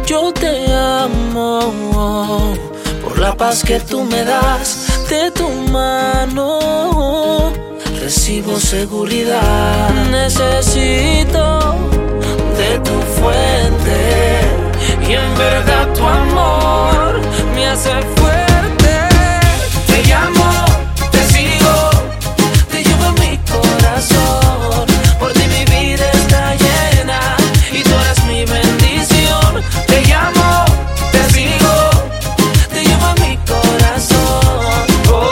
Yo te amo por la paz que tú me das. De tu mano recibo seguridad. Necesito de tu fuente y en verdad tu amor me hace fuerte. Te llamo, te sigo, te llevo en mi corazón. Por ti mi vida está llena y tú eres mi bendición. Te llamo, te sigo, te llevo en mi corazón.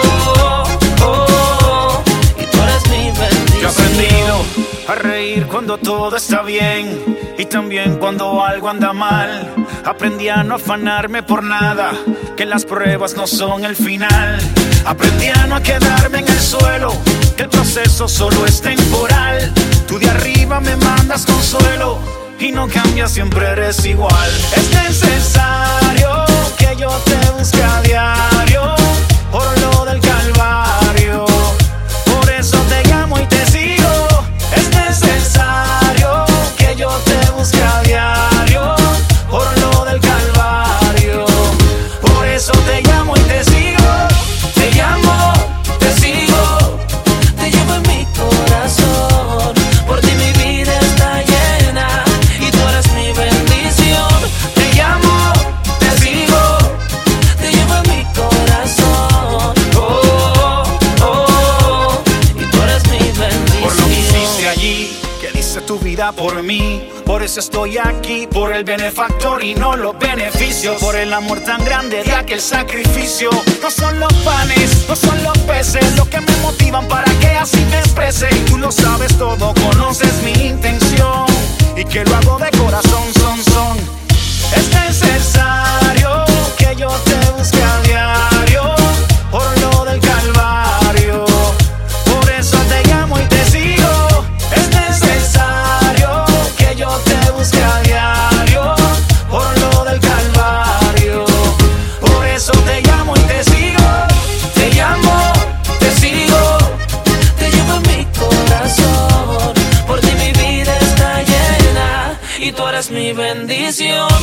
Oh, oh, oh, y tú eres mi bendición. Yo he aprendido a reír cuando todo está bien y también cuando algo anda mal. Aprendí a no afanarme por nada, que las pruebas no son el final. Aprendí a no quedarme en el suelo, que el proceso solo es temporal. Tú de arriba me mandas consuelo y no cambias, siempre eres igual. Es necesario que yo te busque a diario por lo del Calvario. Por eso te llamo y te sigo. Es necesario que yo te busque a diario por lo del Calvario. Por eso te llamo y te sigo. Te llamo, te sigo, te llevo en mi corazón. Por ti mi vida está llena y tú eres mi bendición. Te llamo, te sigo, te llevo en mi corazón. Oh, oh, oh, y tú eres mi bendición. Por lo que hiciste allí, que diste tu vida por mí. Por eso estoy aquí, por el benefactor y no los beneficios. Por el amor tan grande de aquel sacrificio. No son los panes, no son los peces lo que me motivan para que así me exprese. Y tú lo sabes todo, conoces mi intención y que lo hago de corazón, son. Es necesario que yo te busque a diario por lo del Calvario. Por eso te llamo y te sigo. Es necesario que yo te busque a diario por lo del Calvario. Por eso te llamo y te sigo. Te llamo, te sigo, te llevo en mi corazón. Por ti mi vida está llena y tú eres mi bendición.